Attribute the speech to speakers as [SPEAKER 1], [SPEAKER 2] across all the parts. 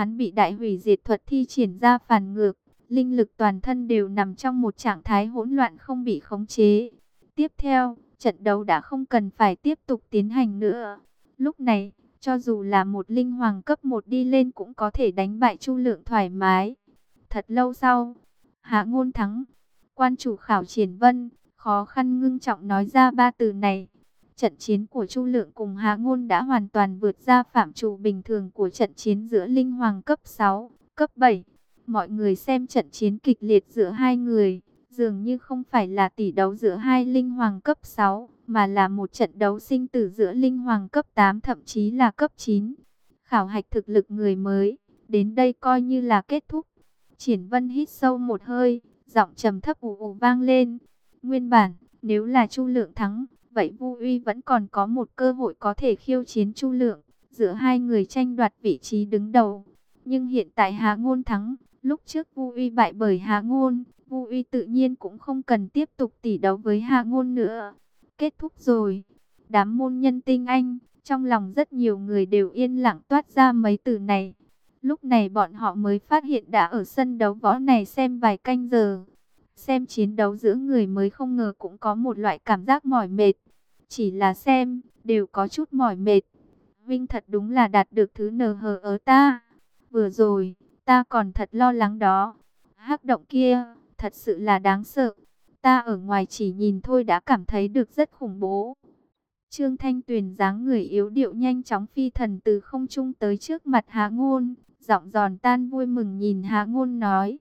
[SPEAKER 1] Hắn bị đại hủy diệt thuật thi triển ra phản ngược, linh lực toàn thân đều nằm trong một trạng thái hỗn loạn không bị khống chế. Tiếp theo, trận đấu đã không cần phải tiếp tục tiến hành nữa. Lúc này, cho dù là một linh hoàng cấp 1 đi lên cũng có thể đánh bại Chu Lượng thoải mái. Thật lâu sau, Hạ Ngôn thắng. Quan chủ khảo Triển Vân khó khăn ngưng trọng nói ra ba từ này. Trận chiến của Chu Lượng cùng Hạ Ngôn đã hoàn toàn vượt ra phạm trù bình thường của trận chiến giữa linh hoàng cấp 6, cấp 7. Mọi người xem trận chiến kịch liệt giữa hai người, dường như không phải là tỷ đấu giữa hai linh hoàng cấp 6, mà là một trận đấu sinh tử giữa linh hoàng cấp 8 thậm chí là cấp 9. Khảo hạch thực lực người mới, đến đây coi như là kết thúc. Triển Vân hít sâu một hơi, giọng trầm thấp ù ù vang lên. Nguyên bản, nếu là Chu Lượng thắng, vậy Vu Uy vẫn còn có một cơ hội có thể khiêu chiến Chu Lượng, giữa hai người tranh đoạt vị trí đứng đầu. Nhưng hiện tại Hạ Ngôn thắng, lúc trước Vu Uy bại bởi Hạ Ngôn, Vu Uy tự nhiên cũng không cần tiếp tục tỷ đấu với Hạ Ngôn nữa. Kết thúc rồi. Đám môn nhân tinh anh, trong lòng rất nhiều người đều yên lặng toát ra mấy từ này. Lúc này bọn họ mới phát hiện đã ở sân đấu võ này xem vài canh giờ. Xem chiến đấu giữa người mới không ngờ cũng có một loại cảm giác mỏi mệt. Chỉ là xem, đều có chút mỏi mệt. Vinh thật đúng là đạt được thứ nờ hờ ở ta. Vừa rồi, ta còn thật lo lắng đó. Hắc động kia, thật sự là đáng sợ. Ta ở ngoài chỉ nhìn thôi đã cảm thấy được rất khủng bố. Trương Thanh Tuyền dáng người yếu điệu nhanh chóng phi thần từ không trung tới trước mặt Hạ Ngôn. Giọng giòn tan vui mừng nhìn Hạ Ngôn nói.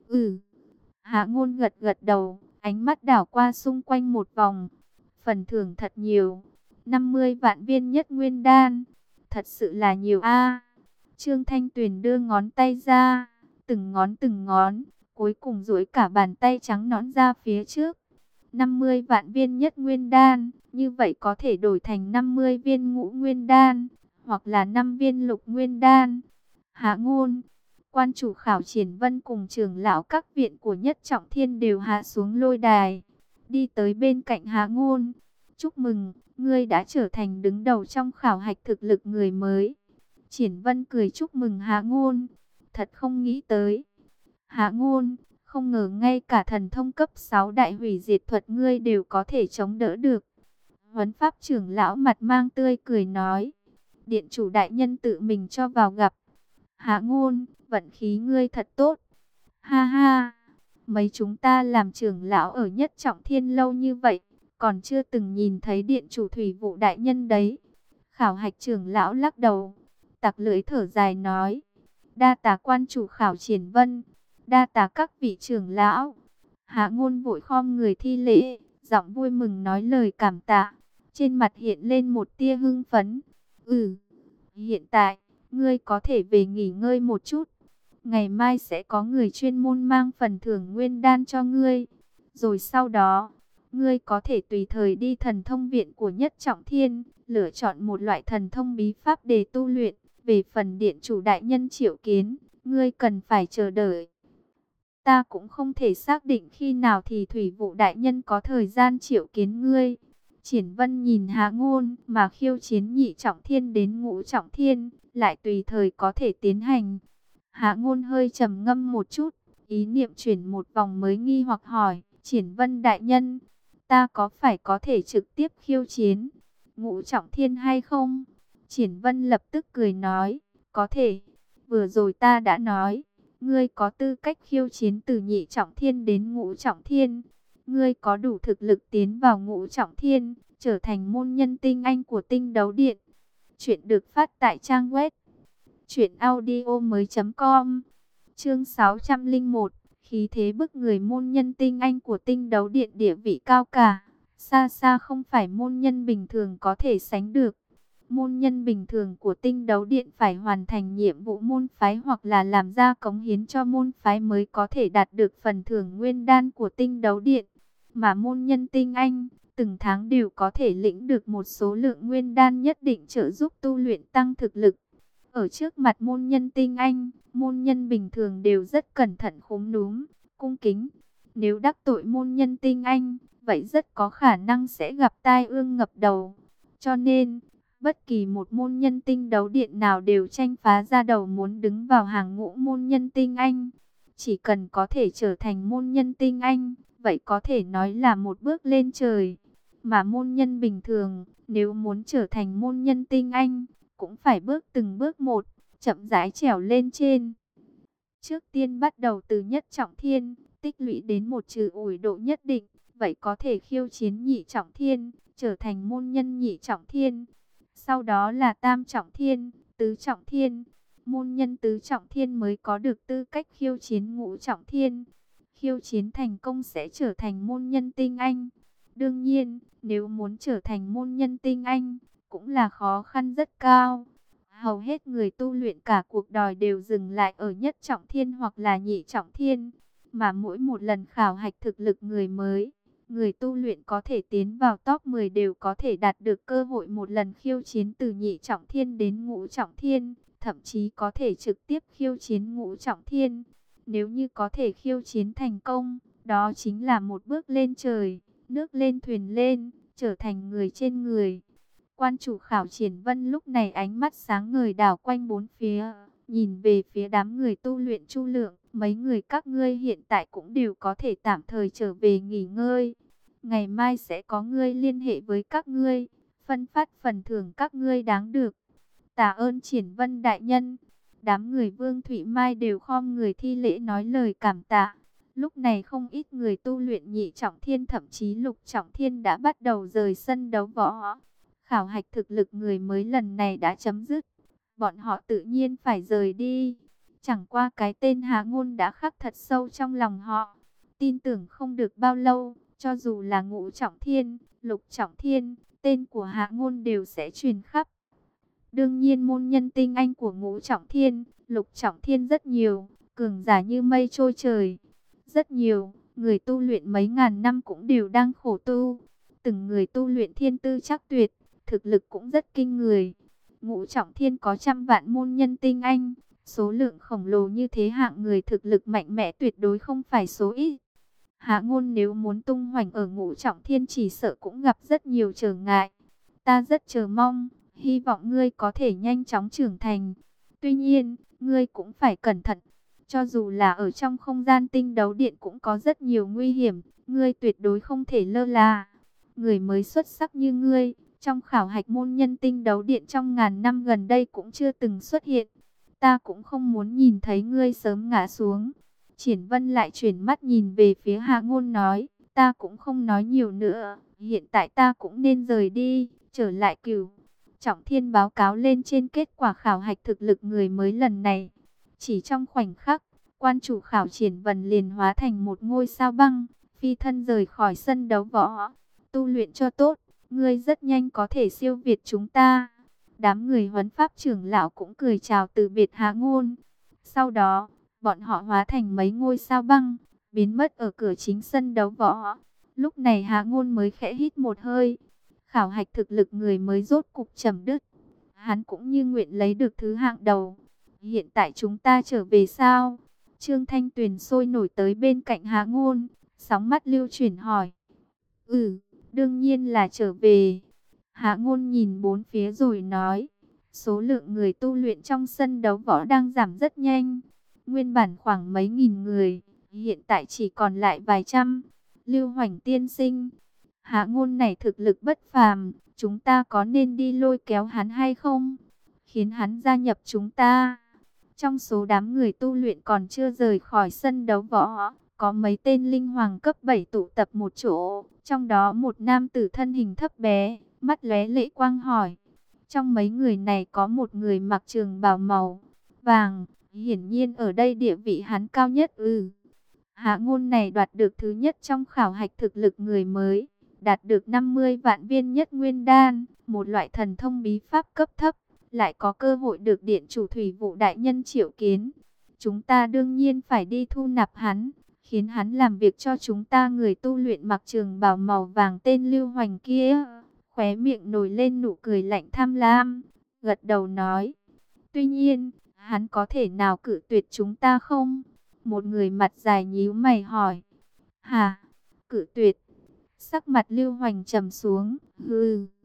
[SPEAKER 1] Hạ Ngôn gật gật đầu, ánh mắt đảo qua xung quanh một vòng. Phần thưởng thật nhiều, 50 vạn viên nhất nguyên đan, thật sự là nhiều a. Trương Thanh Tuyền đưa ngón tay ra, từng ngón, cuối cùng duỗi cả bàn tay trắng nõn ra phía trước. 50 vạn viên nhất nguyên đan, như vậy có thể đổi thành 50 viên ngũ nguyên đan, hoặc là 5 viên lục nguyên đan. Hạ Ngôn, quan chủ khảo Triển Vân cùng trưởng lão các viện của Nhất Trọng Thiên đều hạ xuống lôi đài, đi tới bên cạnh Hạ Ngôn. Chúc mừng, ngươi đã trở thành đứng đầu trong khảo hạch thực lực người mới. Triển Vân cười chúc mừng Hạ Ngôn. Thật không nghĩ tới. Hạ Ngôn, không ngờ ngay cả thần thông cấp 6 đại hủy diệt thuật ngươi đều có thể chống đỡ được. Huấn pháp trưởng lão mặt mang tươi cười nói. Điện chủ đại nhân tự mình cho vào gặp. Hạ Ngôn, vận khí ngươi thật tốt. Ha ha, mấy chúng ta làm trưởng lão ở Nhất Trọng Thiên lâu như vậy, còn chưa từng nhìn thấy điện chủ thủy vụ đại nhân đấy. Khảo hạch trưởng lão lắc đầu, tặc lưỡi thở dài nói. Đa tạ quan chủ khảo Triển Vân, đa tạ các vị trưởng lão. Hạ Ngôn vội khom người thi lễ, giọng vui mừng nói lời cảm tạ. Trên mặt hiện lên một tia hưng phấn. Hiện tại, ngươi có thể về nghỉ ngơi một chút. Ngày mai sẽ có người chuyên môn mang phần thưởng nguyên đan cho ngươi. Rồi sau đó, ngươi có thể tùy thời đi thần thông viện của Nhất Trọng Thiên, lựa chọn một loại thần thông bí pháp để tu luyện. Về phần điện chủ đại nhân triệu kiến, ngươi cần phải chờ đợi. Ta cũng không thể xác định khi nào thì thủy vụ đại nhân có thời gian triệu kiến ngươi. Triển Vân nhìn Hạ Ngôn mà khiêu chiến nhị trọng thiên đến ngũ trọng thiên, lại tùy thời có thể tiến hành. Hạ Ngôn hơi trầm ngâm một chút, ý niệm chuyển một vòng mới nghi hoặc hỏi, Triển Vân đại nhân, ta có phải có thể trực tiếp khiêu chiến ngũ trọng thiên hay không? Triển Vân lập tức cười nói, có thể, vừa rồi ta đã nói, ngươi có tư cách khiêu chiến từ nhị trọng thiên đến ngũ trọng thiên. Ngươi có đủ thực lực tiến vào ngũ trọng thiên, trở thành môn nhân tinh anh của Tinh Đấu Điện. Chuyện được phát tại trang web truyệnaudiomoi.com. Chương 601, khí thế bức người môn nhân tinh anh của Tinh Đấu Điện địa vị cao cả, xa xa không phải môn nhân bình thường có thể sánh được. Môn nhân bình thường của Tinh Đấu Điện phải hoàn thành nhiệm vụ môn phái hoặc là làm ra cống hiến cho môn phái mới có thể đạt được phần thưởng nguyên đan của Tinh Đấu Điện. Mà môn nhân tinh anh, từng tháng đều có thể lĩnh được một số lượng nguyên đan nhất định trợ giúp tu luyện tăng thực lực. Ở trước mặt môn nhân tinh anh, môn nhân bình thường đều rất cẩn thận khúm núm, cung kính. Nếu đắc tội môn nhân tinh anh, vậy rất có khả năng sẽ gặp tai ương ngập đầu. Cho nên, Bất kỳ một môn nhân tinh đấu điện nào đều tranh phá ra đầu muốn đứng vào hàng ngũ môn nhân tinh anh. Chỉ cần có thể trở thành môn nhân tinh anh, vậy có thể nói là một bước lên trời. Mà môn nhân bình thường, nếu muốn trở thành môn nhân tinh anh, cũng phải bước từng bước một, chậm rãi trèo lên trên. Trước tiên bắt đầu từ nhất trọng thiên, tích lũy đến một trừ ủi độ nhất định, vậy có thể khiêu chiến nhị trọng thiên, trở thành môn nhân nhị trọng thiên. Sau đó là tam trọng thiên, tứ trọng thiên. Môn nhân tứ trọng thiên mới có được tư cách khiêu chiến ngũ trọng thiên. Khiêu chiến thành công sẽ trở thành môn nhân tinh anh. Đương nhiên, nếu muốn trở thành môn nhân tinh anh, cũng là khó khăn rất cao. Hầu hết người tu luyện cả cuộc đời đều dừng lại ở nhất trọng thiên hoặc là nhị trọng thiên. Mà mỗi một lần khảo hạch thực lực người mới, người tu luyện có thể tiến vào top 10 đều có thể đạt được cơ hội một lần khiêu chiến từ nhị trọng thiên đến ngũ trọng thiên, thậm chí có thể trực tiếp khiêu chiến ngũ trọng thiên. Nếu như có thể khiêu chiến thành công, đó chính là một bước lên trời, nước lên thuyền lên, trở thành người trên người. Quan chủ khảo Triển Vân lúc này ánh mắt sáng ngời đảo quanh bốn phía, nhìn về phía đám người tu luyện Chu Lượng, mấy người các ngươi hiện tại cũng đều có thể tạm thời trở về nghỉ ngơi. Ngày mai sẽ có người liên hệ với các ngươi, phân phát phần thưởng các ngươi đáng được. Tạ ơn Triển Vân đại nhân. Đám người Vương Thụy Mai đều khom người thi lễ nói lời cảm tạ. Lúc này không ít người tu luyện nhị trọng thiên thậm chí lục trọng thiên đã bắt đầu rời sân đấu võ. Khảo hạch thực lực người mới lần này đã chấm dứt. Bọn họ tự nhiên phải rời đi. Chẳng qua cái tên Hạ Ngôn đã khắc thật sâu trong lòng họ. Tin tưởng không được bao lâu, cho dù là ngũ trọng thiên, lục trọng thiên, tên của Hạ Ngôn đều sẽ truyền khắp. Đương nhiên môn nhân tinh anh của ngũ trọng thiên, lục trọng thiên rất nhiều, cường giả như mây trôi trời. Rất nhiều, người tu luyện mấy ngàn năm cũng đều đang khổ tu. Từng người tu luyện thiên tư chắc tuyệt, thực lực cũng rất kinh người. Ngũ trọng thiên có trăm vạn môn nhân tinh anh, số lượng khổng lồ như thế hạng người thực lực mạnh mẽ tuyệt đối không phải số ít. Hạ Ngôn nếu muốn tung hoành ở ngũ trọng thiên chỉ sợ cũng gặp rất nhiều trở ngại. Ta rất chờ mong, hy vọng ngươi có thể nhanh chóng trưởng thành. Tuy nhiên, ngươi cũng phải cẩn thận. Cho dù là ở trong không gian tinh đấu điện cũng có rất nhiều nguy hiểm, ngươi tuyệt đối không thể lơ là. Người mới xuất sắc như ngươi, trong khảo hạch môn nhân tinh đấu điện trong ngàn năm gần đây cũng chưa từng xuất hiện. Ta cũng không muốn nhìn thấy ngươi sớm ngã xuống. Triển Vân lại chuyển mắt nhìn về phía Hạ Ngôn nói, ta cũng không nói nhiều nữa, hiện tại ta cũng nên rời đi, trở lại Cửu Trọng Thiên báo cáo lên trên kết quả khảo hạch thực lực người mới lần này. Chỉ trong khoảnh khắc, quan chủ khảo Triển Vân liền hóa thành một ngôi sao băng, phi thân rời khỏi sân đấu võ. Tu luyện cho tốt, ngươi rất nhanh có thể siêu việt chúng ta. Đám người huấn pháp trưởng lão cũng cười chào từ biệt Hạ Ngôn. Sau đó, bọn họ hóa thành mấy ngôi sao băng, biến mất ở cửa chính sân đấu võ. Lúc này Hạ Ngôn mới khẽ hít một hơi. Khảo hạch thực lực người mới rốt cục chấm dứt. Hắn cũng như nguyện lấy được thứ hạng đầu. Hiện tại chúng ta trở về sao? Trương Thanh Tuyền sôi nổi tới bên cạnh Hạ Ngôn, sóng mắt lưu chuyển hỏi. Đương nhiên là trở về. Hạ Ngôn nhìn bốn phía rồi nói. Số lượng người tu luyện trong sân đấu võ đang giảm rất nhanh. Nguyên bản khoảng mấy nghìn người, hiện tại chỉ còn lại vài trăm. Lưu Hoành tiên sinh, Hạ Ngôn này thực lực bất phàm, chúng ta có nên đi lôi kéo hắn hay không? Khiến hắn gia nhập chúng ta. Trong số đám người tu luyện còn chưa rời khỏi sân đấu võ, có mấy tên linh hoàng cấp 7 tụ tập một chỗ. Trong đó một nam tử thân hình thấp bé, mắt lóe lệ quang hỏi. Trong mấy người này có một người mặc trường bào màu vàng, hiển nhiên ở đây địa vị hắn cao nhất. Hạ Ngôn này đoạt được thứ nhất trong khảo hạch thực lực người mới, đạt được 50 vạn viên nhất nguyên đan, một loại thần thông bí pháp cấp thấp, lại có cơ hội được điện chủ thủy vụ đại nhân triệu kiến. Chúng ta đương nhiên phải đi thu nạp hắn, khiến hắn làm việc cho chúng ta. Người tu luyện mặc trường bào màu vàng tên Lưu Hoành kia, khóe miệng nổi lên nụ cười lạnh tham lam, gật đầu nói. Tuy nhiên, hắn có thể nào cự tuyệt chúng ta không? Một người mặt dài nhíu mày hỏi. Hả? Cự tuyệt? Sắc mặt Lưu Hoành trầm xuống.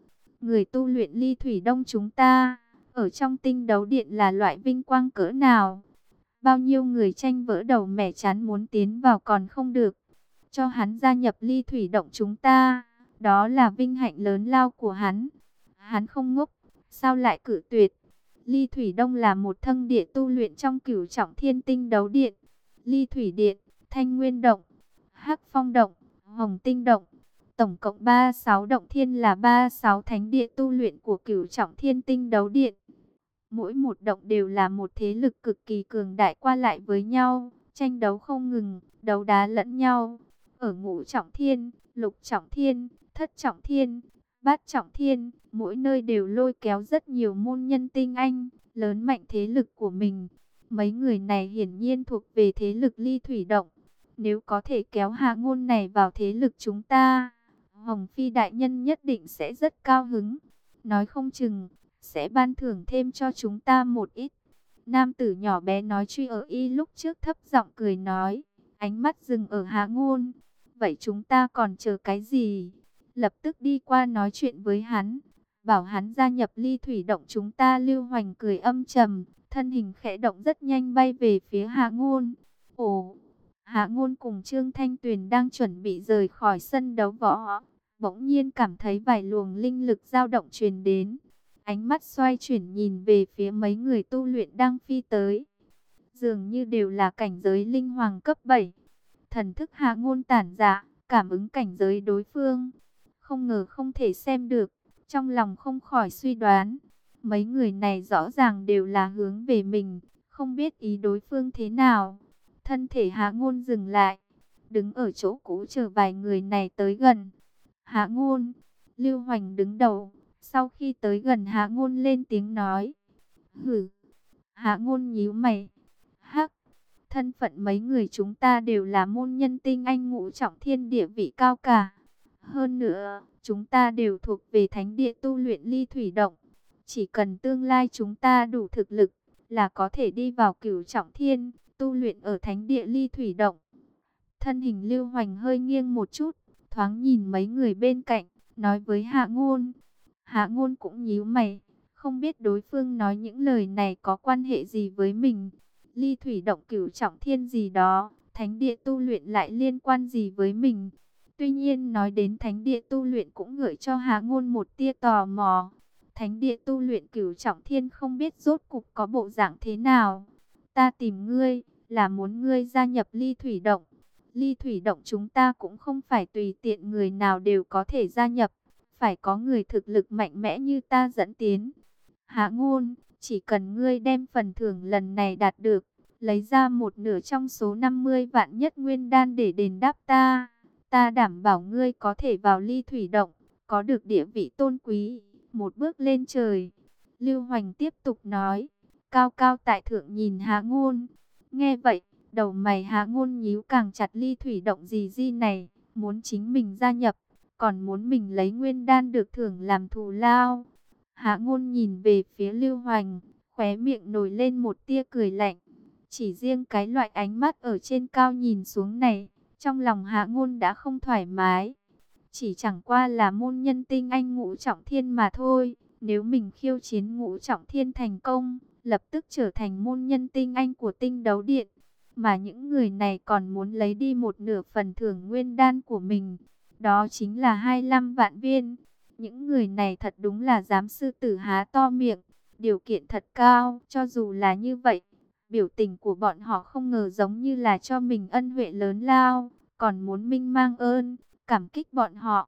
[SPEAKER 1] người tu luyện ly thủy đông chúng ta, ở trong tinh đấu điện là loại vinh quang cỡ nào. Bao nhiêu người tranh vỡ đầu mẻ chán muốn tiến vào còn không được. Cho hắn gia nhập ly thủy động chúng ta, đó là vinh hạnh lớn lao của hắn. Hắn không ngốc, sao lại cự tuyệt. Ly thủy đông là một thân địa tu luyện trong cửu trọng thiên tinh đấu điện. Ly thủy điện, thanh nguyên động, hắc phong động, hồng tinh động. Tổng cộng 36 động thiên là 36 thánh địa tu luyện của cửu trọng thiên tinh đấu điện. Mỗi một động đều là một thế lực cực kỳ cường đại qua lại với nhau, tranh đấu không ngừng, đấu đá lẫn nhau. Ở ngũ trọng thiên, lục trọng thiên, thất trọng thiên, bát trọng thiên, mỗi nơi đều lôi kéo rất nhiều môn nhân tinh anh, lớn mạnh thế lực của mình. Mấy người này hiển nhiên thuộc về thế lực ly thủy động. Nếu có thể kéo Hạ Ngôn này vào thế lực chúng ta, Hồng Phi đại nhân nhất định sẽ rất cao hứng. Nói không chừng sẽ ban thưởng thêm cho chúng ta một ít. Nam tử nhỏ bé nói truy ở y lúc trước thấp giọng cười nói, ánh mắt dừng ở Hạ Ngôn. Vậy chúng ta còn chờ cái gì? Lập tức đi qua nói chuyện với hắn, bảo hắn gia nhập ly thủy động chúng ta. Lưu Hoành cười âm trầm, thân hình khẽ động rất nhanh bay về phía Hạ Ngôn. Ồ, Hạ Ngôn cùng Trương Thanh Tuyền đang chuẩn bị rời khỏi sân đấu võ, bỗng nhiên cảm thấy vài luồng linh lực dao động truyền đến. Ánh mắt xoay chuyển nhìn về phía mấy người tu luyện đang phi tới. Dường như đều là cảnh giới linh hoàng cấp 7. Thần thức Hạ Ngôn tản ra, cảm ứng cảnh giới đối phương. Không ngờ không thể xem được, trong lòng không khỏi suy đoán. Mấy người này rõ ràng đều là hướng về mình, không biết ý đối phương thế nào. Thân thể Hạ Ngôn dừng lại, đứng ở chỗ cũ chờ vài người này tới gần. Hạ Ngôn, Lưu Hoành đứng đầu. Sau khi tới gần Hạ Ngôn lên tiếng nói. Hử. Hạ Ngôn nhíu mày. Hắc. Thân phận mấy người chúng ta đều là môn nhân tinh anh ngũ trọng thiên, địa vị cao cả. Hơn nữa, chúng ta đều thuộc về thánh địa tu luyện ly thủy động. Chỉ cần tương lai chúng ta đủ thực lực, là có thể đi vào cửu trọng thiên, tu luyện ở thánh địa ly thủy động. Thân hình Lưu Hoành hơi nghiêng một chút, thoáng nhìn mấy người bên cạnh, nói với Hạ Ngôn. Hạ Ngôn cũng nhíu mày, không biết đối phương nói những lời này có quan hệ gì với mình. Ly thủy động cửu trọng thiên gì đó, thánh địa tu luyện lại liên quan gì với mình. Tuy nhiên nói đến thánh địa tu luyện cũng gợi cho Hạ Ngôn một tia tò mò. Thánh địa tu luyện cửu trọng thiên không biết rốt cục có bộ dạng thế nào. Ta tìm ngươi, là muốn ngươi gia nhập ly thủy động. Ly thủy động chúng ta cũng không phải tùy tiện người nào đều có thể gia nhập. Phải có người thực lực mạnh mẽ như ta dẫn tiến. Hạ Ngôn, chỉ cần ngươi đem phần thưởng lần này đạt được, lấy ra một nửa trong số 50 vạn nhất nguyên đan để đền đáp ta. Ta đảm bảo ngươi có thể vào ly thủy động, có được địa vị tôn quý, một bước lên trời. Lưu Hoành tiếp tục nói, cao cao tại thượng nhìn Hạ Ngôn. Nghe vậy, đầu mày Hạ Ngôn nhíu càng chặt. Ly thủy động gì này, muốn chính mình gia nhập, còn muốn mình lấy nguyên đan được thưởng làm thù lao. Hạ Ngôn nhìn về phía Lưu Hoành, khóe miệng nổi lên một tia cười lạnh. Chỉ riêng cái loại ánh mắt ở trên cao nhìn xuống này, trong lòng Hạ Ngôn đã không thoải mái. Chỉ chẳng qua là môn nhân tinh anh ngũ trọng thiên mà thôi. Nếu mình khiêu chiến ngũ trọng thiên thành công, lập tức trở thành môn nhân tinh anh của tinh đấu điện. Mà những người này còn muốn lấy đi một nửa phần thưởng nguyên đan của mình. Đó chính là 25 vạn viên. Những người này thật đúng là dám sư tử há to miệng. Điều kiện thật cao. Cho dù là như vậy, biểu tình của bọn họ không ngờ giống như là cho mình ân huệ lớn lao. Còn muốn minh mang ơn, cảm kích bọn họ.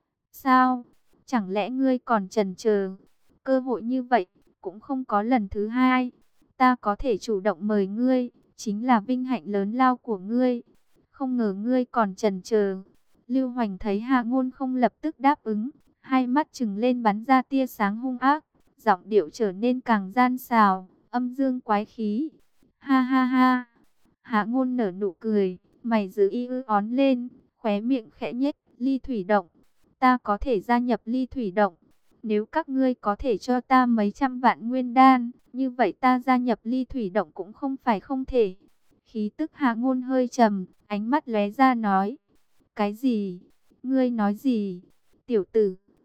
[SPEAKER 1] Sao? Chẳng lẽ ngươi còn chần chờ? Cơ hội như vậy cũng không có lần thứ hai. Ta có thể chủ động mời ngươi, chính là vinh hạnh lớn lao của ngươi. Không ngờ ngươi còn chần chờ. Lưu Hoành thấy Hạ Ngôn không lập tức đáp ứng, hai mắt trừng lên bắn ra tia sáng hung ác, giọng điệu trở nên càng gian xào, âm dương quái khí. Ha ha ha. Hạ Ngôn nở nụ cười, mày giữ y ư ón lên, khóe miệng khẽ nhếch. Ly thủy động, ta có thể gia nhập ly thủy động. Nếu các ngươi có thể cho ta mấy trăm vạn nguyên đan, như vậy ta gia nhập ly thủy động cũng không phải không thể. Khí tức Hạ Ngôn hơi trầm, ánh mắt lóe ra nói. Cái gì? Ngươi nói gì? Tiểu tử,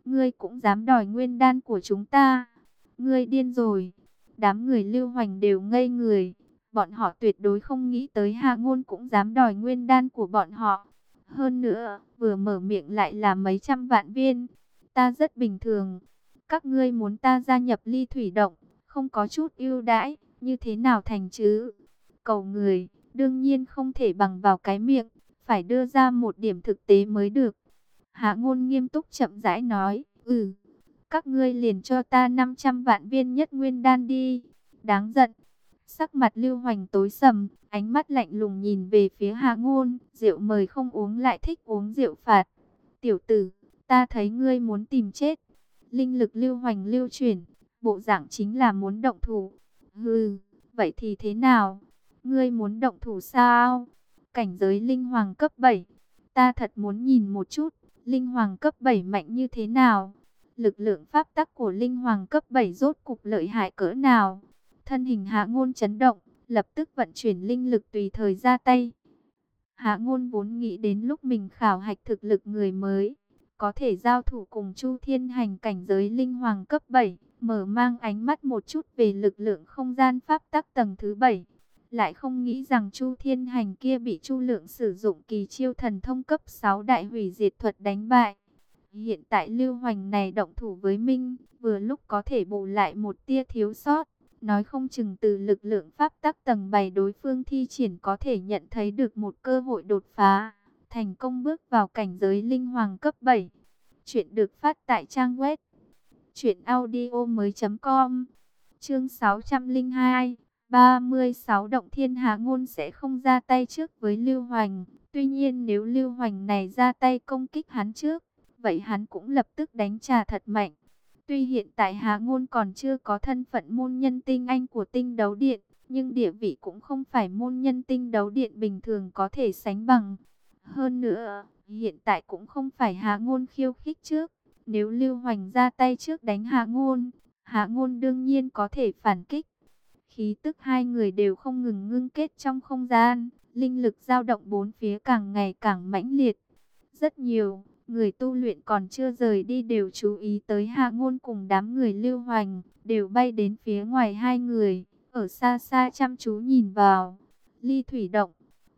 [SPEAKER 1] Ngươi cũng dám đòi nguyên đan của chúng ta? Ngươi điên rồi. Đám người Lưu Hoành đều ngây người. Bọn họ tuyệt đối không nghĩ tới Hạ Ngôn cũng dám đòi nguyên đan của bọn họ. Hơn nữa, vừa mở miệng lại là mấy trăm vạn viên. Ta rất bình thường. Các ngươi muốn ta gia nhập Ly Thủy Động, không có chút ưu đãi, như thế nào thành chứ? Cầu người, đương nhiên không thể bằng vào cái miệng, phải đưa ra một điểm thực tế mới được. Hạ Ngôn nghiêm túc chậm rãi nói, các ngươi liền cho ta 500 vạn viên nhất nguyên đan đi. Đáng giận. Sắc mặt Lưu Hoành tối sầm, ánh mắt lạnh lùng nhìn về phía Hạ Ngôn, rượu mời không uống lại thích uống rượu phạt. Tiểu tử, ta thấy ngươi muốn tìm chết. Linh lực Lưu Hoành lưu chuyển, bộ dạng chính là muốn động thủ. Hừ, vậy thì thế nào? Ngươi muốn động thủ sao? Cảnh giới linh hoàng cấp 7, ta thật muốn nhìn một chút, linh hoàng cấp 7 mạnh như thế nào? Lực lượng pháp tắc của linh hoàng cấp 7 rốt cục lợi hại cỡ nào? Thân hình Hạ Ngôn chấn động, lập tức vận chuyển linh lực tùy thời ra tay. Hạ Ngôn vốn nghĩ đến lúc mình khảo hạch thực lực người mới, có thể giao thủ cùng Chu Thiên Hành cảnh giới linh hoàng cấp 7, mở mang ánh mắt một chút về lực lượng không gian pháp tắc tầng thứ 7. Lại không nghĩ rằng Chu Thiên Hành kia bị Chu Lượng sử dụng kỳ chiêu thần thông cấp 6 đại hủy diệt thuật đánh bại. Hiện tại Lưu Hoành này động thủ với Minh, vừa lúc có thể bù lại một tia thiếu sót. Nói không chừng từ lực lượng pháp tắc tầng 7 đối phương thi triển có thể nhận thấy được một cơ hội đột phá, thành công bước vào cảnh giới linh hoàng cấp 7. Chuyện được phát tại trang web truyệnaudiomoi.com. Chương 602, 36 Động Thiên. Hạ Ngôn sẽ không ra tay trước với Lưu Hoành. Tuy nhiên nếu Lưu Hoành này ra tay công kích hắn trước, vậy hắn cũng lập tức đánh trả thật mạnh. Tuy hiện tại Hạ Ngôn còn chưa có thân phận môn nhân tinh anh của Tinh Đấu Điện, nhưng địa vị cũng không phải môn nhân Tinh Đấu Điện bình thường có thể sánh bằng. Hơn nữa, hiện tại cũng không phải Hạ Ngôn khiêu khích trước. Nếu Lưu Hoành ra tay trước đánh Hạ Ngôn đương nhiên có thể phản kích. Khí tức hai người đều không ngừng ngưng kết trong không gian, linh lực dao động bốn phía càng ngày càng mãnh liệt. Rất nhiều người tu luyện còn chưa rời đi đều chú ý tới Hạ Ngôn cùng đám người Lưu Hoành, đều bay đến phía ngoài hai người, ở xa xa chăm chú nhìn vào. Ly Thủy Động,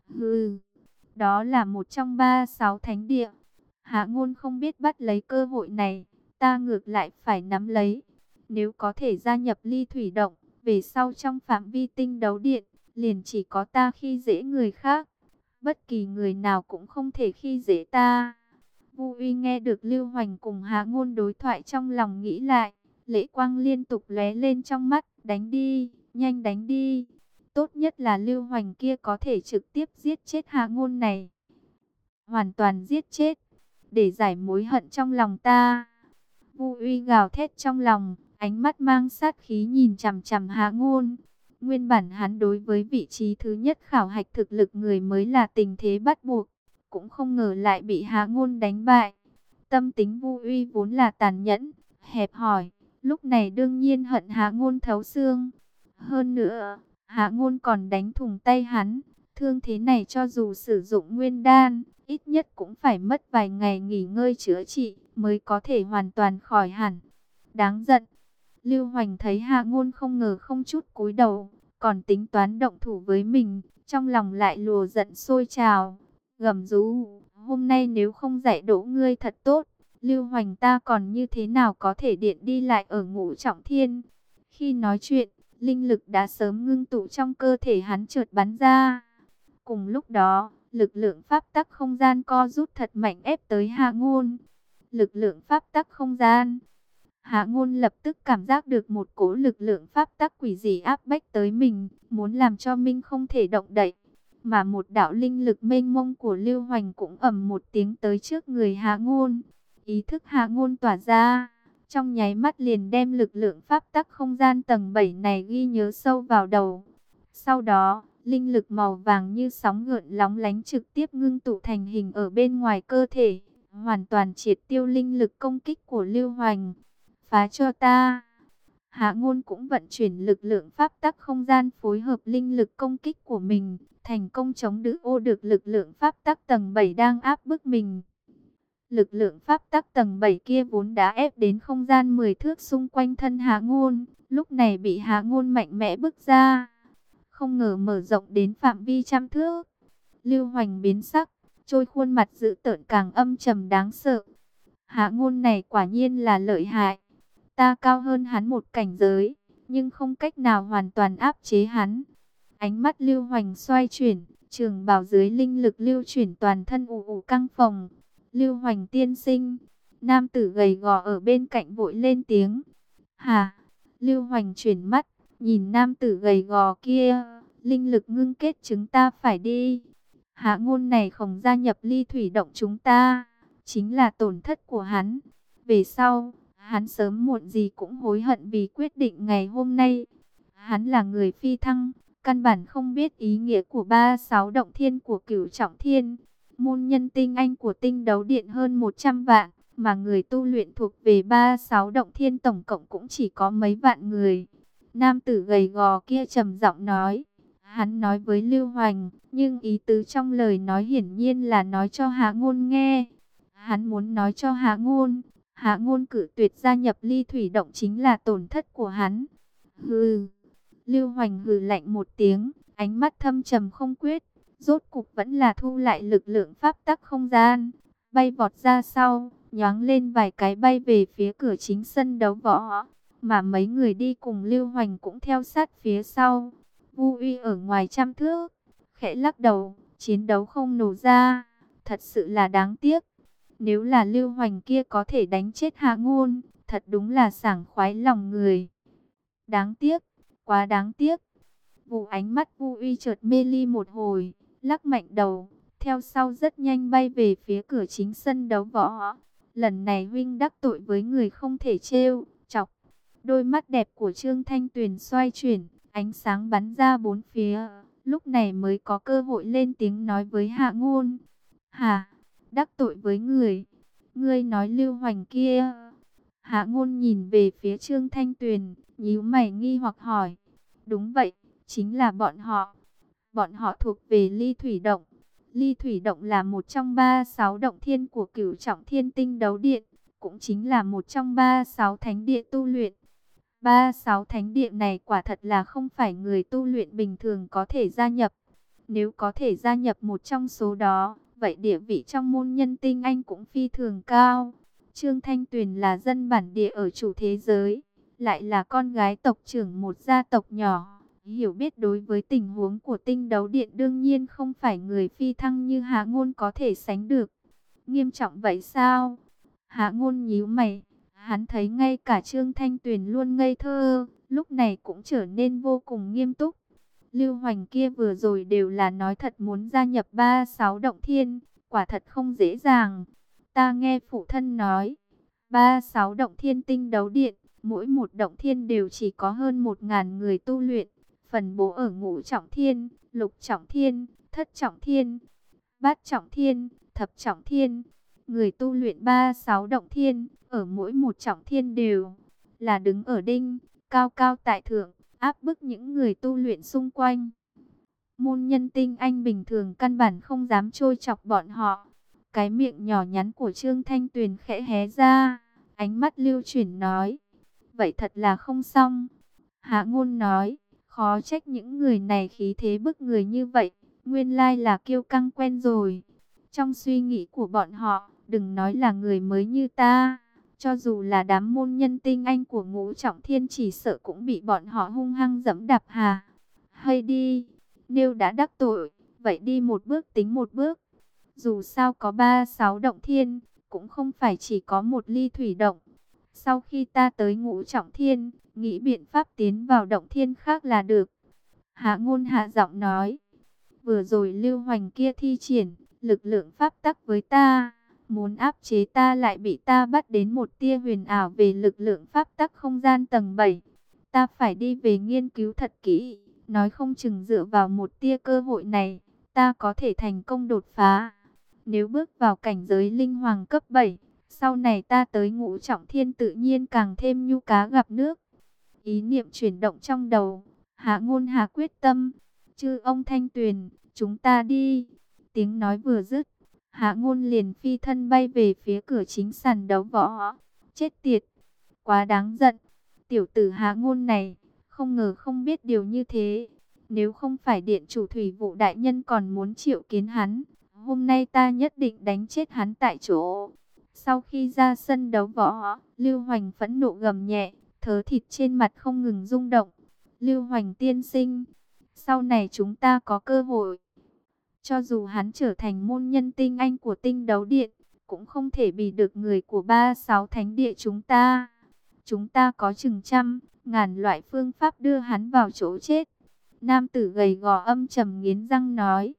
[SPEAKER 1] đó là một trong 36 thánh địa. Hạ Ngôn không biết bắt lấy cơ hội này, ta ngược lại phải nắm lấy. Nếu có thể gia nhập Ly Thủy Động, về sau trong phạm vi Tinh Đấu Điện, liền chỉ có ta khi dễ người khác. Bất kỳ người nào cũng không thể khi dễ ta. Vu Uy nghe được Lưu Hoành cùng Hạ Ngôn đối thoại trong lòng nghĩ lại, lệ quang liên tục lóe lên trong mắt, đánh đi, nhanh đánh đi. Tốt nhất là Lưu Hoành kia có thể trực tiếp giết chết Hạ Ngôn này. Hoàn toàn giết chết, để giải mối hận trong lòng ta. Vu Uy gào thét trong lòng, ánh mắt mang sát khí nhìn chằm chằm Hạ Ngôn. Nguyên bản hắn đối với vị trí thứ nhất khảo hạch thực lực người mới là tình thế bắt buộc, cũng không ngờ lại bị Hạ Ngôn đánh bại. Tâm tính Vu Uy vốn là tàn nhẫn, hẹp hòi, lúc này đương nhiên hận Hạ Ngôn thấu xương. Hơn nữa, Hạ Ngôn còn đánh thủng tay hắn, thương thế này cho dù sử dụng nguyên đan, ít nhất cũng phải mất vài ngày nghỉ ngơi chữa trị mới có thể hoàn toàn khỏi hẳn. Đáng giận. Lưu Hoành thấy Hạ Ngôn không ngờ không chút cúi đầu, còn tính toán động thủ với mình, trong lòng lại lùa giận sôi trào, gầm rú, hôm nay nếu không dạy dỗ ngươi thật tốt, Lưu Hoành ta còn như thế nào có thể điện đi lại ở Ngũ Trọng Thiên. Khi nói chuyện, linh lực đã sớm ngưng tụ trong cơ thể hắn chợt bắn ra. Cùng lúc đó, lực lượng pháp tắc không gian co rút thật mạnh ép tới Hạ Ngôn. Lực lượng pháp tắc không gian. Hạ Ngôn lập tức cảm giác được một cỗ lực lượng pháp tắc quỷ dị áp bách tới mình, muốn làm cho mình không thể động đậy. Mà một đạo linh lực mênh mông của Lưu Hoành cũng ầm một tiếng tới trước người Hạ Ngôn. Ý thức Hạ Ngôn tỏa ra, trong nháy mắt liền đem lực lượng pháp tắc không gian tầng 7 này ghi nhớ sâu vào đầu. Sau đó, linh lực màu vàng như sóng gợn lóng lánh trực tiếp ngưng tụ thành hình ở bên ngoài cơ thể, hoàn toàn triệt tiêu linh lực công kích của Lưu Hoành. Phá cho ta. Hạ Ngôn cũng vận chuyển lực lượng pháp tắc không gian phối hợp linh lực công kích của mình, thành công chống đỡ được lực lượng pháp tắc tầng 7 đang áp bức mình. Lực lượng pháp tắc tầng 7 kia vốn đã ép đến không gian 10 thước xung quanh thân Hạ Ngôn, lúc này bị Hạ Ngôn mạnh mẽ bức ra, không ngờ mở rộng đến phạm vi trăm thước. Lưu Hoành biến sắc, trôi khuôn mặt dữ tợn càng âm trầm đáng sợ. Hạ Ngôn này quả nhiên là lợi hại, ta cao hơn hắn một cảnh giới, nhưng không cách nào hoàn toàn áp chế hắn. Ánh mắt Lưu Hoành xoay chuyển, trường bào dưới linh lực lưu chuyển toàn thân ù ù căng phồng. Lưu Hoành tiên sinh, nam tử gầy gò ở bên cạnh vội lên tiếng. Hả? Lưu Hoành chuyển mắt, nhìn nam tử gầy gò kia, linh lực ngưng kết chúng ta phải đi. Hạ Ngôn này không gia nhập Ly Thủy Động chúng ta, chính là tổn thất của hắn. Về sau, hắn sớm muộn gì cũng hối hận vì quyết định ngày hôm nay. Hắn là người phi thăng, căn bản không biết ý nghĩa của 36 động thiên của Cửu Trọng Thiên. Môn nhân tinh anh của Tinh Đấu Điện hơn 100 vạn, mà người tu luyện thuộc về 36 động thiên tổng cộng cũng chỉ có mấy vạn người. Nam tử gầy gò kia trầm giọng nói. Hắn nói với Lưu Hoành, nhưng ý tứ trong lời nói hiển nhiên là nói cho Hạ Ngôn nghe. Hắn muốn nói cho Hạ Ngôn, Hạ Ngôn cử tuyệt gia nhập Ly Thủy Động chính là tổn thất của hắn. Hừ. Lưu Hoành hừ lạnh một tiếng, ánh mắt thâm trầm không quyết, rốt cục vẫn là thu lại lực lượng pháp tắc không gian, bay vọt ra sau, nhoáng lên vài cái bay về phía cửa chính sân đấu võ, mà mấy người đi cùng Lưu Hoành cũng theo sát phía sau. Vu Uy ở ngoài trăm thước, khẽ lắc đầu, chiến đấu không nổ ra, thật sự là đáng tiếc. Nếu là Lưu Hoành kia có thể đánh chết Hạ Ngôn, thật đúng là sảng khoái lòng người. Đáng tiếc, quá đáng tiếc. Vụ ánh mắt Vu Uy chợt mê ly một hồi, lắc mạnh đầu, theo sau rất nhanh bay về phía cửa chính sân đấu võ. Lần này huynh đắc tội với người không thể trêu chọc. Đôi mắt đẹp của Trương Thanh Tuyền xoay chuyển, ánh sáng bắn ra bốn phía, lúc này mới có cơ hội lên tiếng nói với Hạ Ngôn. Hả? Đắc tội với người? Ngươi nói Lưu Hoành kia? Hạ Ngôn nhìn về phía Trương Thanh Tuyền, nhíu mày nghi hoặc hỏi. Đúng vậy, chính là bọn họ. Bọn họ thuộc về Ly Thủy Động. Ly Thủy Động là một trong 36 động thiên của Cửu Trọng Thiên Tinh Đấu Điện, cũng chính là một trong 36 thánh địa tu luyện. 36 thánh địa này quả thật là không phải người tu luyện bình thường có thể gia nhập. Nếu có thể gia nhập một trong số đó, vậy địa vị trong môn nhân tinh anh cũng phi thường cao. Trương Thanh Tuyền là dân bản địa ở chủ thế giới, lại là con gái tộc trưởng một gia tộc nhỏ. Hiểu biết đối với tình huống của Tinh Đấu Điện đương nhiên không phải người phi thăng như Hạ Ngôn có thể sánh được. Nghiêm trọng vậy sao? Hạ Ngôn nhíu mày, hắn thấy ngay cả Trương Thanh Tuyền luôn ngây thơ, lúc này cũng trở nên vô cùng nghiêm túc. Lưu Hoành kia vừa rồi đều là nói thật muốn gia nhập 36 động thiên, quả thật không dễ dàng. Ta nghe phụ thân nói, 36 động thiên Tinh Đấu Điện, mỗi một động thiên đều chỉ có hơn 1000 người tu luyện, phần bố ở Ngũ Trọng Thiên, Lục Trọng Thiên, Thất Trọng Thiên, Bát Trọng Thiên, Thập Trọng Thiên. Người tu luyện 36 động thiên, ở mỗi một trọng thiên đều là đứng ở đỉnh, cao cao tại thượng, áp bức những người tu luyện xung quanh. Môn nhân tinh anh bình thường căn bản không dám trêu chọc bọn họ. Cái miệng nhỏ nhắn của Trương Thanh Tuyền khẽ hé ra, ánh mắt lưu chuyển nói. Vậy thật là không xong. Hạ Ngôn nói, khó trách những người này khí thế bức người như vậy, nguyên lai là kiêu căng quen rồi. Trong suy nghĩ của bọn họ, đừng nói là người mới như ta, cho dù là đám môn nhân tinh anh của Ngũ Trọng Thiên chỉ sợ cũng bị bọn họ hung hăng giẫm đạp hà. Hay đi, nếu đã đắc tội, vậy đi một bước tính một bước. Dù sao có 36 động thiên, cũng không phải chỉ có một Ly Thủy Động. Sau khi ta tới Ngũ Trọng Thiên, nghĩ biện pháp tiến vào động thiên khác là được. Hạ Ngôn hạ giọng nói, vừa rồi Lưu Hoành kia thi triển lực lượng pháp tắc với ta, muốn áp chế ta lại bị ta bắt đến một tia huyền ảo về lực lượng pháp tắc không gian tầng 7. Ta phải đi về nghiên cứu thật kỹ, nói không chừng dựa vào một tia cơ hội này, ta có thể thành công đột phá. Nếu bước vào cảnh giới linh hoàng cấp 7, sau này ta tới Ngũ Trọng Thiên tự nhiên càng thêm nhu cá gặp nước. Ý niệm chuyển động trong đầu, Hạ Ngôn hạ quyết tâm, chư ông Thanh Tuyền, chúng ta đi. Tiếng nói vừa dứt, Hạ Ngôn liền phi thân bay về phía cửa chính sàn đấu võ. Chết tiệt, quá đáng giận. Tiểu tử Hạ Ngôn này, không ngờ không biết điều như thế. Nếu không phải điện chủ Thủy Vụ đại nhân còn muốn triệu kiến hắn, hôm nay ta nhất định đánh chết hắn tại chỗ. Sau khi ra sân đấu võ, Lưu Hoành phẫn nộ gầm nhẹ, thớ thịt trên mặt không ngừng rung động. Lưu Hoành tiên sinh, sau này chúng ta có cơ hội. Cho dù hắn trở thành môn nhân tinh anh của tinh đấu điện, cũng không thể bị được người của 36 thánh địa chúng ta. Chúng ta có chừng trăm, ngàn loại phương pháp đưa hắn vào chỗ chết. Nam tử gầy gò âm trầm nghiến răng nói.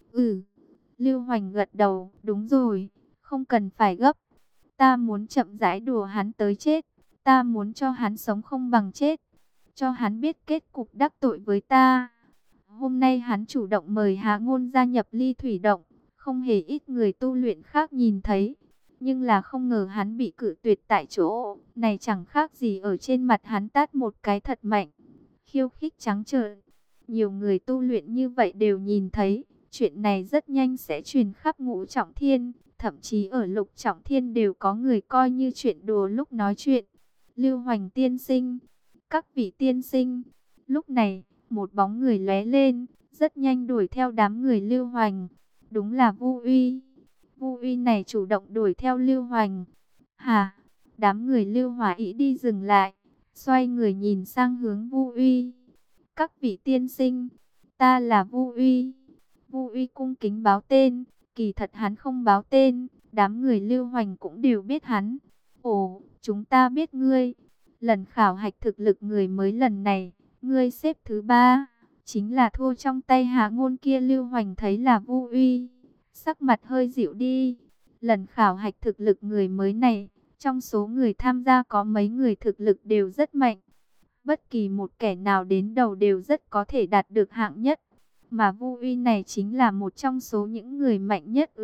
[SPEAKER 1] Lưu Hoành gật đầu, đúng rồi, không cần phải gấp. Ta muốn chậm rãi đùa hắn tới chết. Ta muốn cho hắn sống không bằng chết. Cho hắn biết kết cục đắc tội với ta. Hôm nay hắn chủ động mời Hạ Ngôn gia nhập Ly Thủy Động. Không hề ít người tu luyện khác nhìn thấy. Nhưng là không ngờ hắn bị cự tuyệt tại chỗ. Này chẳng khác gì ở trên mặt hắn tát một cái thật mạnh. Khiêu khích trắng trợn. Nhiều người tu luyện như vậy đều nhìn thấy. Chuyện này rất nhanh sẽ truyền khắp Ngũ Trọng Thiên. Thậm chí ở Lục Trọng Thiên đều có người coi như chuyện đùa lúc nói chuyện. Lưu Hoành tiên sinh, các vị tiên sinh. Lúc này, một bóng người lóe lên, rất nhanh đuổi theo đám người Lưu Hoành. Đúng là Vu Uy. Vu Uy này chủ động đuổi theo Lưu Hoành. Hả? Đám người Lưu Hỏa Ý đi dừng lại, xoay người nhìn sang hướng Vu Uy. Các vị tiên sinh, ta là Vu Uy. Vu Uy cung kính báo tên, kỳ thật hắn không báo tên, đám người Lưu Hoành cũng đều biết hắn. Ồ, chúng ta biết ngươi. Lần khảo hạch thực lực người mới lần này, ngươi xếp thứ 3, chính là thua trong tay Hạ Ngôn kia. Lưu Hoành thấy là Vu Uy, sắc mặt hơi dịu đi. Lần khảo hạch thực lực người mới này, trong số người tham gia có mấy người thực lực đều rất mạnh. Bất kỳ một kẻ nào đến đầu đều rất có thể đạt được hạng nhất. Mà Vu Uy này chính là một trong số những người mạnh nhất.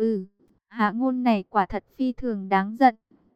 [SPEAKER 1] Hạ Ngôn này quả thật phi thường đáng giận.